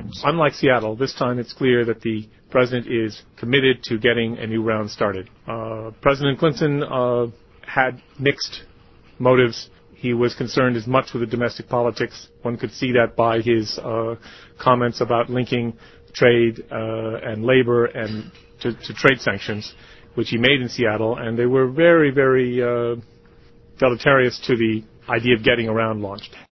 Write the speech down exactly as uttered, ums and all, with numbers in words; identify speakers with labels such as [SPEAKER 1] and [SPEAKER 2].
[SPEAKER 1] elections. Unlike Seattle, this time it's clear that the president is committed to getting a new round started. Uh, President Clinton uh, had mixed motives. He was concerned as much with the domestic politics. One could see that by his uh, comments about linking trade uh, and labor and to, to trade sanctions, which he made in Seattle, and they were very, very uh, deleterious to the idea of getting a round launched.